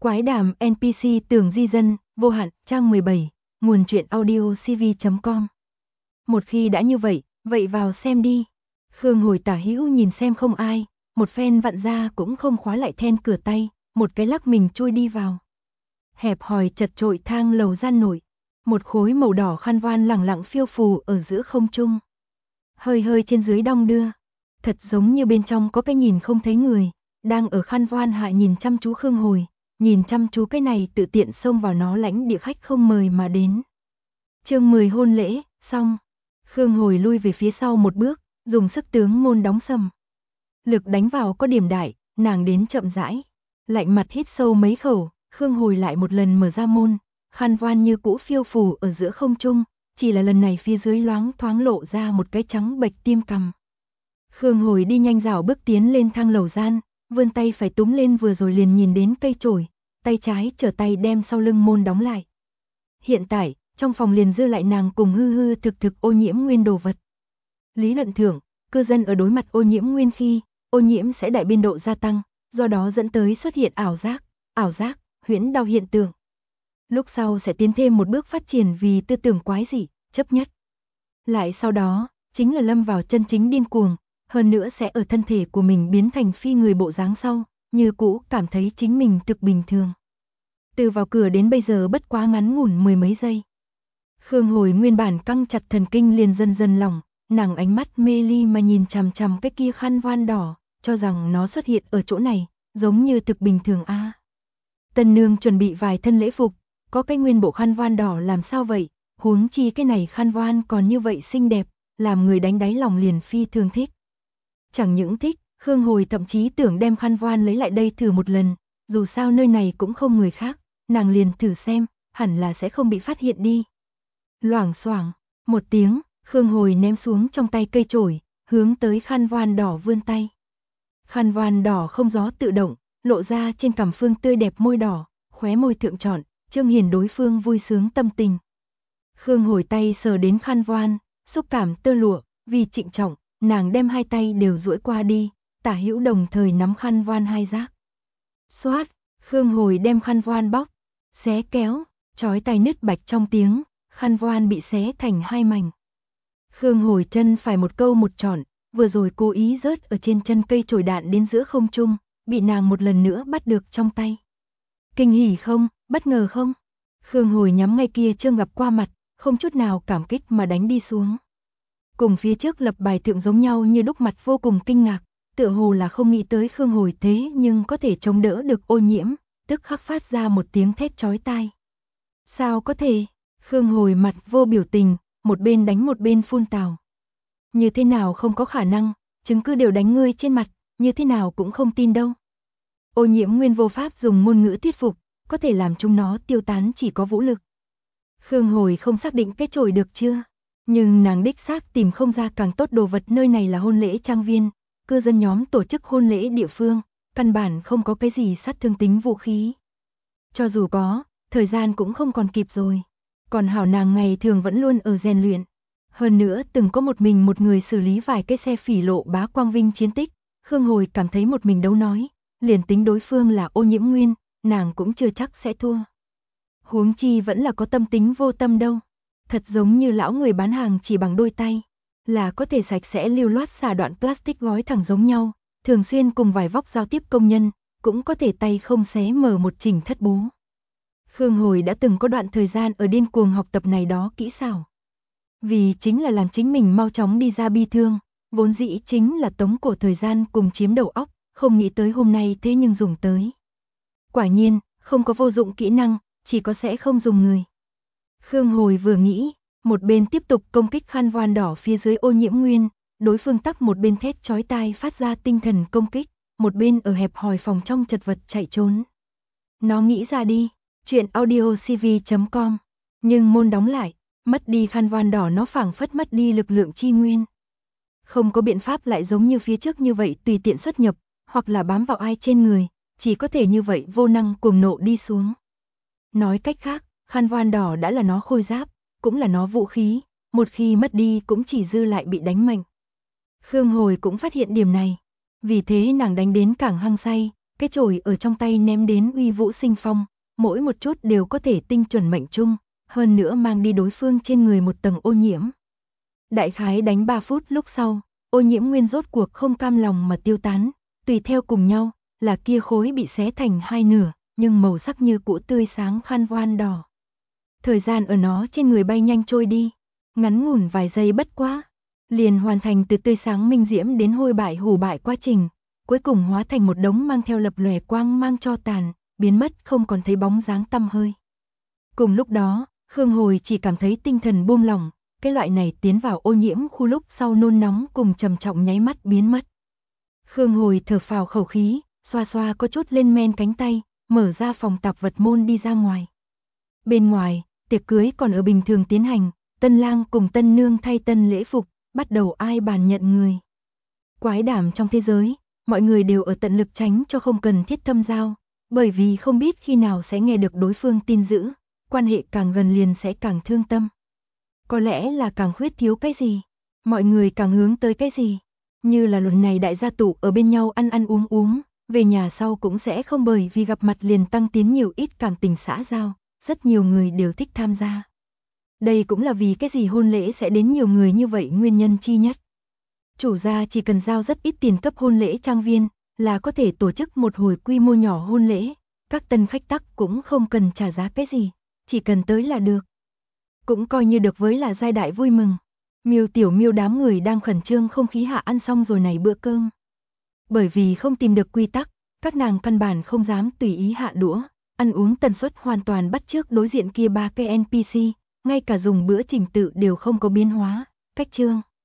Quái đàm NPC tưởng di dân, vô hạn, trang 17, nguồn truyện audio cv.com. Một khi đã như vậy, vậy vào xem đi. Khương Hồi tả hữu nhìn xem không ai, một phen vặn ra cũng không khóa lại then cửa tay, một cái lắc mình chui đi vào. Hẹp hòi chật chội thang lầu gian nội, một khối màu đỏ khăn voan lẳng lặng phiêu phù ở giữa không trung. Hơi hơi trên dưới đong đưa, thật giống như bên trong có cái nhìn không thấy người, đang ở khăn voan hạ nhìn chăm chú Khương Hồi, nhìn chăm chú cái này tự tiện xông vào nó lãnh địa khách không mời mà đến. Chương 10 hôn lễ, xong. Khương Hồi lui về phía sau một bước, dùng sức tướng môn đóng sầm. Lực đánh vào có điểm đại, nàng đến chậm rãi, lạnh mặt hít sâu mấy khẩu, Khương Hồi lại một lần mở ra môn, khăn voan như cũ phiêu phù ở giữa không trung, chỉ là lần này phía dưới loáng thoáng lộ ra một cái trắng bệch tiêm cằm. Khương Hồi đi nhanh rảo bước tiến lên thang lầu gian, vươn tay phải túm lên vừa rồi liền nhìn đến cây chổi, tay trái trở tay đem sau lưng môn đóng lại. Hiện tại, trong phòng liền dư lại nàng cùng hư hư thực thực ô nhiễm nguyên đồ vật. Lý luận thượng, cư dân ở đối mặt ô nhiễm nguyên khi, ô nhiễm sẽ đại biên độ gia tăng, do đó dẫn tới xuất hiện ảo giác, huyễn đau hiện tượng. Lúc sau sẽ tiến thêm một bước phát triển vì tư tưởng quái dị, chấp nhất. Lại sau đó, chính là lâm vào chân chính điên cuồng, hơn nữa sẽ ở thân thể của mình biến thành phi người bộ dáng sau, như cũ cảm thấy chính mình thực bình thường. Từ vào cửa đến bây giờ bất quá ngắn ngủn mười mấy giây. Khương Hồi nguyên bản căng chặt thần kinh liền dần dần lỏng, nàng ánh mắt mê ly mà nhìn chằm chằm cái kia khăn voan đỏ, cho rằng nó xuất hiện ở chỗ này, giống như thực bình thường a. Tân nương chuẩn bị vài thân lễ phục, có cái nguyên bộ khăn voan đỏ làm sao vậy, huống chi cái này khăn voan còn như vậy xinh đẹp, làm người đánh đáy lòng liền phi thường thích. Chẳng những thích, Khương Hồi thậm chí tưởng đem khăn voan lấy lại đây thử một lần, dù sao nơi này cũng không người khác, nàng liền thử xem, hẳn là sẽ không bị phát hiện đi. Loảng xoảng, một tiếng, Khương Hồi ném xuống trong tay cây chổi, hướng tới khăn voan đỏ vươn tay. Khăn voan đỏ không gió tự động, lộ ra trên cằm phương tươi đẹp môi đỏ, khóe môi thượng trọn, trương hiển đối phương vui sướng tâm tình. Khương Hồi tay sờ đến khăn voan, xúc cảm tơ lụa, vì trịnh trọng, nàng đem hai tay đều duỗi qua đi, tả hữu đồng thời nắm khăn voan hai giác. Xoát, Khương Hồi đem khăn voan bóc, xé kéo, chói tai nứt bạch trong tiếng, khăn voan bị xé thành hai mảnh. Khương Hồi chân phải một câu một trọn, vừa rồi cố ý rớt ở trên chân cây chổi đạn đến giữa không trung, bị nàng một lần nữa bắt được trong tay. Kinh hỉ không, bất ngờ không? Khương Hồi nhắm ngay kia trương gặp qua mặt, không chút nào cảm kích mà đánh đi xuống. Cùng phía trước lập bài thượng giống nhau như đúc mặt vô cùng kinh ngạc, tựa hồ là không nghĩ tới Khương Hồi thế nhưng có thể chống đỡ được ô nhiễm, tức khắc phát ra một tiếng thét chói tai. Sao có thể? Khương Hồi mặt vô biểu tình, một bên đánh một bên phun tào. Như thế nào không có khả năng, chứng cứ đều đánh ngươi trên mặt, như thế nào cũng không tin đâu. Ô nhiễm nguyên vô pháp dùng ngôn ngữ thuyết phục, có thể làm chúng nó tiêu tán chỉ có vũ lực. Khương Hồi không xác định cái chổi được chưa, nhưng nàng đích xác tìm không ra càng tốt đồ vật, nơi này là hôn lễ trang viên, cư dân nhóm tổ chức hôn lễ địa phương, căn bản không có cái gì sát thương tính vũ khí. Cho dù có, thời gian cũng không còn kịp rồi. Còn hảo nàng ngày thường vẫn luôn ở rèn luyện. Hơn nữa từng có một mình một người xử lý vài cái xe phỉ lộ bá quang vinh chiến tích, Khương Hồi cảm thấy một mình đấu nói, liền tính đối phương là ô nhiễm nguyên, nàng cũng chưa chắc sẽ thua. Huống chi vẫn là có tâm tính vô tâm đâu. Thật giống như lão người bán hàng chỉ bằng đôi tay, là có thể sạch sẽ lưu loát xả đoạn plastic gói thẳng giống nhau, thường xuyên cùng vài vóc giao tiếp công nhân, cũng có thể tay không xé mở một chỉnh thất bố. Khương Hồi đã từng có đoạn thời gian ở điên cuồng học tập này đó kỹ xảo. Vì chính là làm chính mình mau chóng đi ra bi thương, vốn dĩ chính là tống cổ thời gian cùng chiếm đầu óc, không nghĩ tới hôm nay thế nhưng dùng tới. Quả nhiên, không có vô dụng kỹ năng, chỉ có sẽ không dùng người. Khương Hồi vừa nghĩ, một bên tiếp tục công kích khăn voan đỏ phía dưới ô nhiễm nguyên, đối phương tắc một bên thét chói tai phát ra tinh thần công kích, một bên ở hẹp hòi phòng trong chật vật chạy trốn. Nó nghĩ ra đi, chuyện audio cv.com, nhưng môn đóng lại, mất đi khăn voan đỏ nó phảng phất mất đi lực lượng chi nguyên. Không có biện pháp lại giống như phía trước như vậy tùy tiện xuất nhập, hoặc là bám vào ai trên người, chỉ có thể như vậy vô năng cuồng nộ đi xuống. Nói cách khác, khăn voan đỏ đã là nó khôi giáp, cũng là nó vũ khí, một khi mất đi cũng chỉ dư lại bị đánh mệnh. Khương Hồi cũng phát hiện điểm này, vì thế nàng đánh đến càng hăng say, cái chổi ở trong tay ném đến uy vũ sinh phong, mỗi một chút đều có thể tinh chuẩn mệnh trung, hơn nữa mang đi đối phương trên người một tầng ô nhiễm. Đại khái đánh 3 phút lúc sau, ô nhiễm nguyên rốt cuộc không cam lòng mà tiêu tán, tùy theo cùng nhau, là kia khối bị xé thành hai nửa, nhưng màu sắc như cũ tươi sáng khan voan đỏ. Thời gian ở nó trên người bay nhanh trôi đi, ngắn ngủn vài giây bất quá, liền hoàn thành từ tươi sáng minh diễm đến hôi bại hủ bại quá trình, cuối cùng hóa thành một đống mang theo lập lòe quang mang cho tàn, biến mất không còn thấy bóng dáng tăm hơi. Cùng lúc đó, Khương Hồi chỉ cảm thấy tinh thần buông lỏng, cái loại này tiến vào ô nhiễm khu lúc sau nôn nóng cùng trầm trọng nháy mắt biến mất. Khương Hồi thở phào khẩu khí, xoa xoa có chút lên men cánh tay, mở ra phòng tạp vật môn đi ra ngoài. Bên ngoài, tiệc cưới còn ở bình thường tiến hành, tân lang cùng tân nương thay tân lễ phục, bắt đầu ai bàn nhận người. Quái đảm trong thế giới, mọi người đều ở tận lực tránh cho không cần thiết thâm giao, bởi vì không biết khi nào sẽ nghe được đối phương tin dữ, quan hệ càng gần liền sẽ càng thương tâm. Có lẽ là càng khuyết thiếu cái gì, mọi người càng hướng tới cái gì, như là lần này đại gia tụ ở bên nhau ăn ăn uống, về nhà sau cũng sẽ không bởi vì gặp mặt liền tăng tiến nhiều ít cảm tình xã giao, rất nhiều người đều thích tham gia. Đây cũng là vì cái gì hôn lễ sẽ đến nhiều người như vậy nguyên nhân chi nhất. Chủ gia chỉ cần giao rất ít tiền cấp hôn lễ trang viên, là có thể tổ chức một hồi quy mô nhỏ hôn lễ, các tân khách tắc cũng không cần trả giá cái gì, chỉ cần tới là được. Cũng coi như được với là giai đại vui mừng. Miêu Tiểu Miêu đám người đang khẩn trương không khí hạ ăn xong rồi này bữa cơm. Bởi vì không tìm được quy tắc, các nàng căn bản không dám tùy ý hạ đũa, ăn uống tần suất hoàn toàn bắt chước đối diện kia ba cái NPC, ngay cả dùng bữa trình tự đều không có biến hóa, cách chương.